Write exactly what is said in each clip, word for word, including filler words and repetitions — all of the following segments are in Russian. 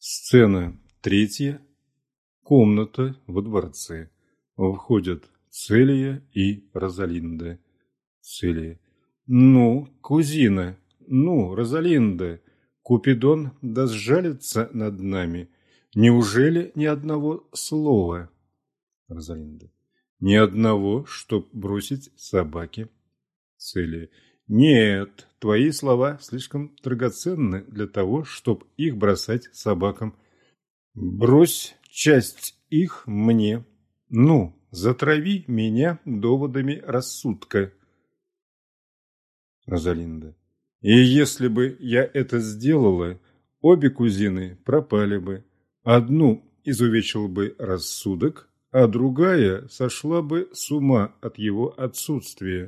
Сцена третья. Комната во дворце. Входят Целия и Розалинда. Целия. Ну, кузина, ну, Розалинда, Купидон да сжалится над нами. Неужели ни одного слова? Розалинда. Ни одного, чтоб бросить собаке. Целия. Нет, твои слова слишком драгоценны для того, чтоб их бросать собакам. Брось часть их мне. Ну, затрави меня доводами рассудка. Розалинда. И если бы я это сделала, обе кузины пропали бы. Одну изувечил бы рассудок, а другая сошла бы с ума от его отсутствия.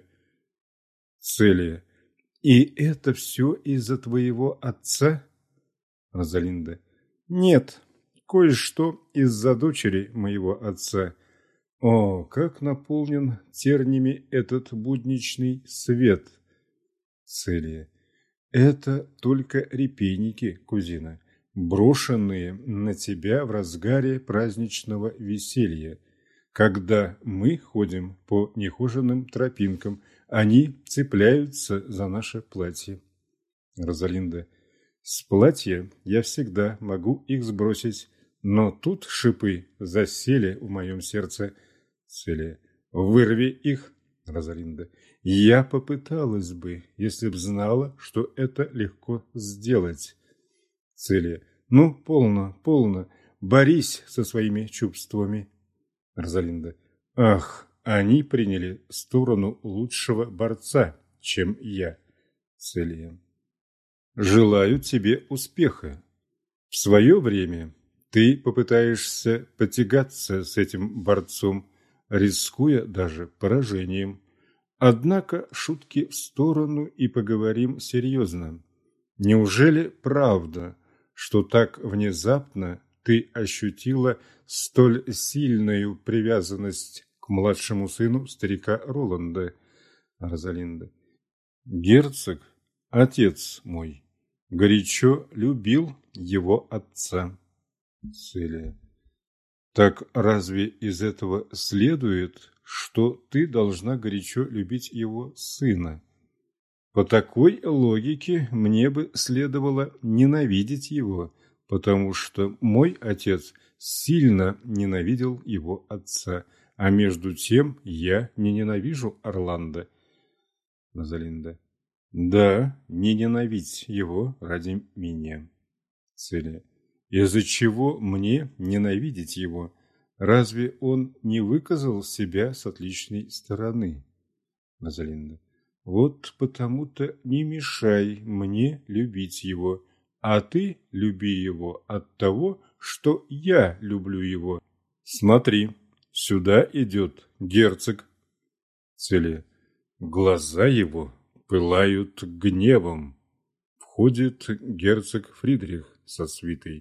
Целия. И это все из-за твоего отца? Розалинда. Нет, кое-что из-за дочери моего отца. О, как наполнен тернями этот будничный свет! Целия. Это только репейники, кузина, брошенные на тебя в разгаре праздничного веселья. Когда мы ходим по нехоженным тропинкам, они цепляются за наше платье. Розалинда. С платья я всегда могу их сбросить, но тут шипы засели в моем сердце. Целия. Вырви их. Розалинда. Я попыталась бы, если б знала, что это легко сделать. Целия. Ну, полно, полно. Борись со своими чувствами. Розалинда. Ах, они приняли сторону лучшего борца, чем я. Целия. Желаю тебе успеха. В свое время ты попытаешься потягаться с этим борцом, рискуя даже поражением. Однако шутки в сторону и поговорим серьезно. Неужели правда, что так внезапно ты ощутила столь сильную привязанность к младшему сыну старика Роланда? Розалинда. Герцог, отец мой, горячо любил его отца. Целия. Так разве из этого следует, что ты должна горячо любить его сына? По такой логике мне бы следовало ненавидеть его, потому что мой отец сильно ненавидел его отца, а между тем я не ненавижу Орландо. Розалинда. Да, не ненавидь его ради меня. Целия. Из-за чего мне ненавидеть его? Разве он не выказал себя с отличной стороны? Розалинда. Вот потому-то не мешай мне любить его, а ты люби его от того, что я люблю его. Смотри, сюда идет герцог. Целия. Глаза его пылают гневом. Входит герцог Фридрих со свитой.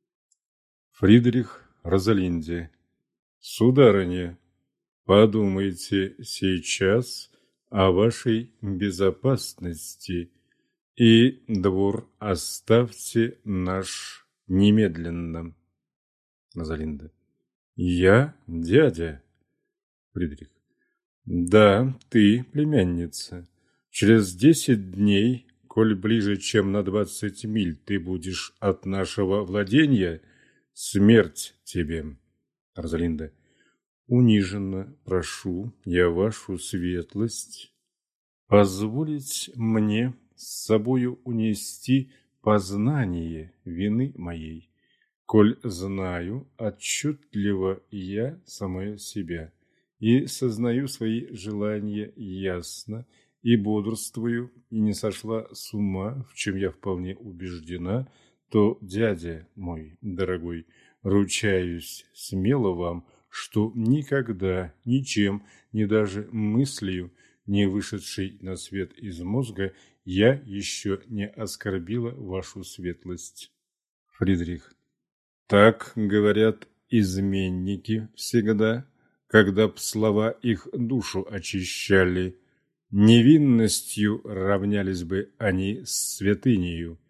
Фридрих Розалинде. Сударыня, подумайте сейчас о вашей безопасности, и двор оставьте наш немедленно. Розалинда. Я дядя. Фридрих. Да, ты племянница. Через десять дней, коль ближе, чем на двадцать миль ты будешь от нашего владения, смерть тебе. Розалинда. Униженно прошу я вашу светлость позволить мне с собою унести познание вины моей, коль знаю отчетливо я самое себя и сознаю свои желания ясно, и бодрствую, и не сошла с ума, в чем я вполне убеждена, то, дядя мой дорогой, ручаюсь смело вам, что никогда, ничем, ни даже мыслью, не вышедшей на свет из мозга, я еще не оскорбила вашу светлость. Фридрих. Так говорят изменники всегда, когда б слова их душу очищали. Невинностью равнялись бы они с святынею.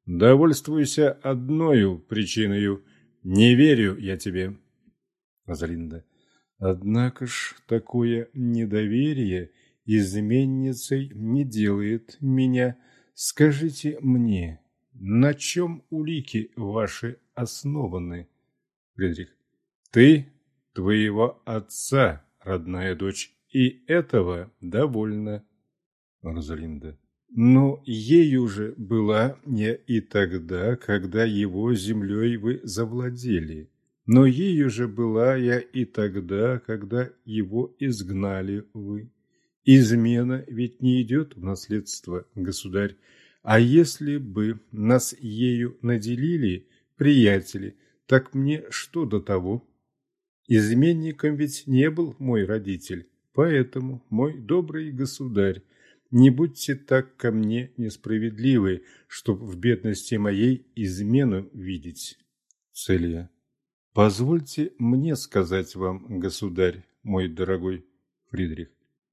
Довольствуйся одною причиною. Не верю я тебе. Розалинда. Однако ж такое недоверие изменницей не делает меня. Скажите мне, на чем улики ваши основаны? Фридрих. Ты твоего отца, родная дочь, и этого довольно. Розалинда. Но ею же была я и тогда, когда его землей вы завладели. Но ею же была я и тогда, когда его изгнали вы. Измена ведь не идет в наследство, государь. А если бы нас ею наделили приятели, так мне что до того? Изменником ведь не был мой родитель, поэтому, мой добрый государь, не будьте так ко мне несправедливы, чтоб в бедности моей измену видеть. Целия. Позвольте мне сказать вам, государь, мой дорогой. Фридрих.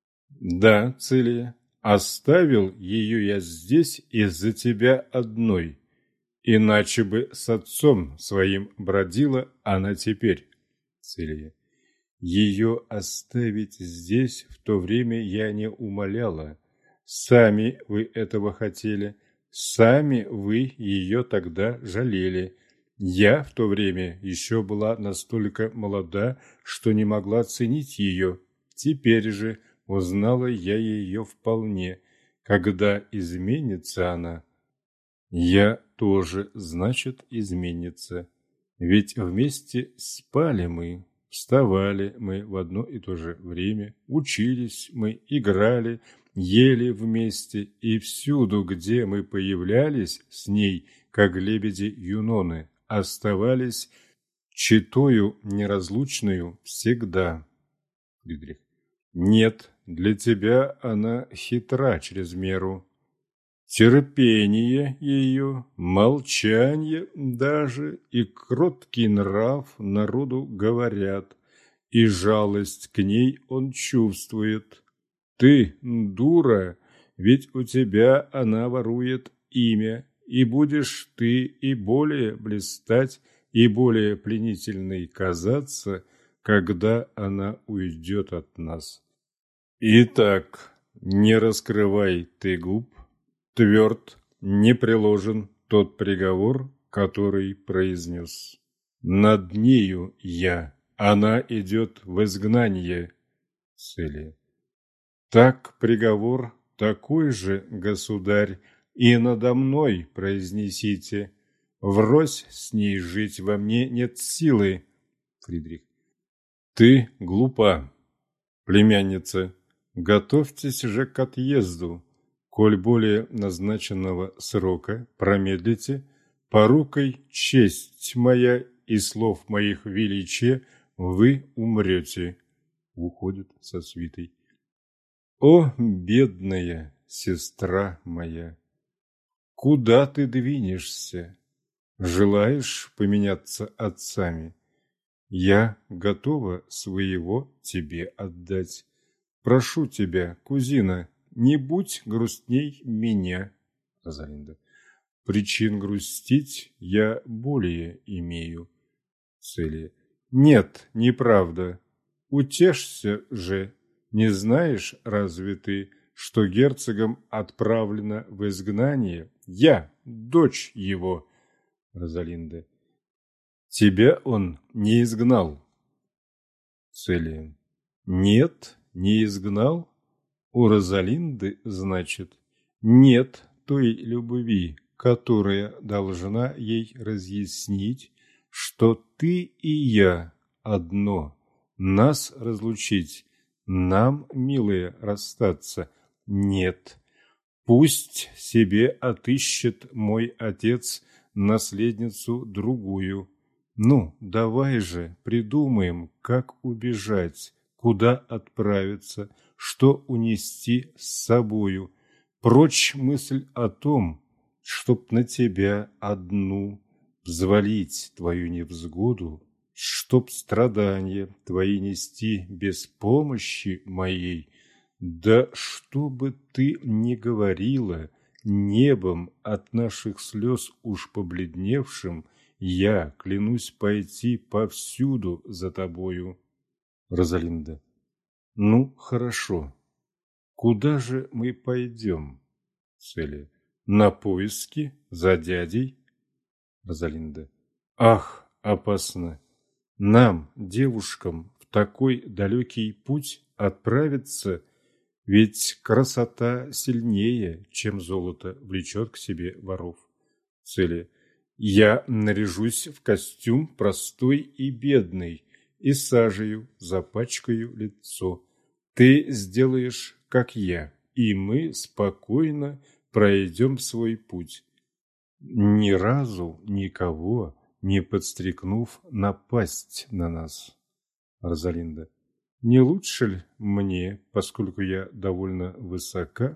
Да, Целия, оставил ее я здесь из-за тебя одной, иначе бы с отцом своим бродила она теперь. Целия. Ее оставить здесь в то время я не умоляла. Сами вы этого хотели, сами вы ее тогда жалели. Я в то время еще была настолько молода, что не могла ценить ее. Теперь же узнала я ее вполне. Когда изменится она, я тоже, значит, изменится. Ведь вместе спали мы, вставали мы в одно и то же время, учились мы, играли, ели вместе, и всюду, где мы появлялись с ней, как лебеди-юноны, оставались четою неразлучную всегда. Фридрих. Нет, для тебя она хитра чрез меру. Терпение ее, молчание даже и кроткий нрав народу говорят, и жалость к ней он чувствует. Ты, дура, ведь у тебя она ворует имя, и будешь ты и более блистать, и более пленительной казаться, когда она уйдет от нас. Итак, не раскрывай ты губ, тверд, не приложен тот приговор, который произнес. Над нею я, она идет в изгнание. Целия. Так приговор такой же, государь, и надо мной произнесите. Врозь с ней жить во мне нет силы. Фридрих. Ты глупа, племянница. Готовьтесь же к отъезду. Коль более назначенного срока промедлите, порукой честь моя и слов моих величия вы умрете. Уходит со свитой. О, бедная сестра моя! Куда ты двинешься? Желаешь поменяться отцами? Я готова своего тебе отдать. Прошу тебя, кузина, не будь грустней меня. Розалинда. Причин грустить я более имею. Целия. Нет, неправда. Утешься же. Не знаешь, разве ты, что герцогом отправлена в изгнание? Я, дочь его. Розалинда. Тебя он не изгнал. Целия. Нет, не изгнал. У Розалинды, значит, нет той любви, которая должна ей разъяснить, что ты и я одно, нас разлучить, нам, милые, расстаться, нет. Пусть себе отыщет мой отец наследницу другую. Ну, давай же придумаем, как убежать, куда отправиться, что унести с собою. Прочь мысль о том, чтоб на тебя одну взвалить твою невзгоду, чтоб страдания твои нести без помощи моей. Да что бы ты ни говорила, небом от наших слез уж побледневшим, я клянусь пойти повсюду за тобою. Розалинда. Ну, хорошо. Куда же мы пойдем? Целия. На поиски за дядей. Розалинда. Ах, опасно. Нам, девушкам, в такой далекий путь отправиться, ведь красота сильнее, чем золото влечет к себе воров. Целия. Я наряжусь в костюм простой и бедный, и сажею запачкаю лицо. Ты сделаешь, как я, и мы спокойно пройдем свой путь, ни разу никого не подстрекнув напасть на нас. Розалинда. Не лучше ли мне, поскольку я довольно высока,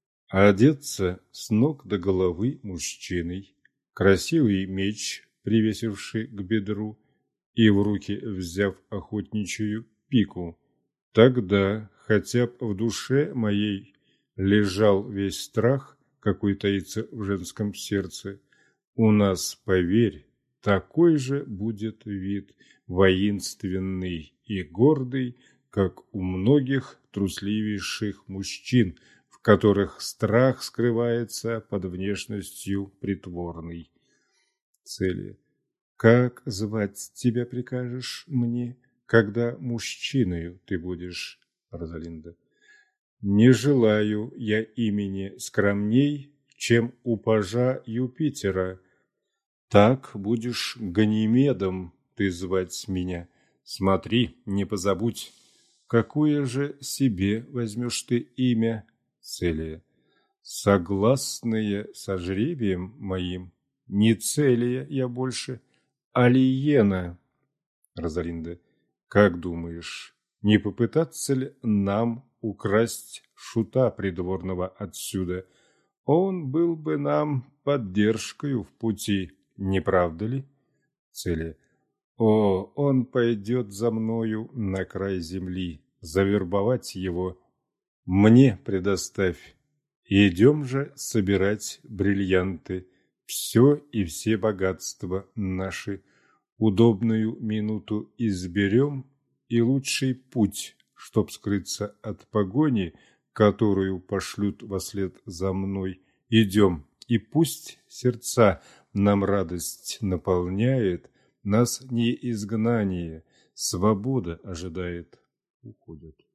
одеться с ног до головы мужчиной, красивый меч, привесивший к бедру, и в руки взяв охотничью пику? Тогда, хотя б в душе моей лежал весь страх, какой таится в женском сердце, у нас, поверь, такой же будет вид, воинственный и гордый, как у многих трусливейших мужчин, в которых страх скрывается под внешностью притворной. Целия. Как звать тебя прикажешь мне, когда мужчиною ты будешь? Розалинда. Не желаю я имени скромней, чем у пажа Юпитера. Так будешь Ганимедом ты звать меня. Смотри, не позабудь. Какое же себе возьмешь ты имя? Целия. Согласное со жребием моим, не Целия я больше, а Лиена. Розалинда. Как думаешь, не попытаться ли нам украсть шута придворного отсюда? Он был бы нам поддержкою в пути, не правда ли? Целия. О, он пойдет за мною на край земли, завербовать его мне предоставь. Идем же собирать бриллианты, все и все богатства наши. Удобную минуту изберем и лучший путь, чтоб скрыться от погони, которую пошлют вослед за мной. Идем, и пусть сердца нам радость наполняет, нас не изгнание, свобода ожидает. Уходят.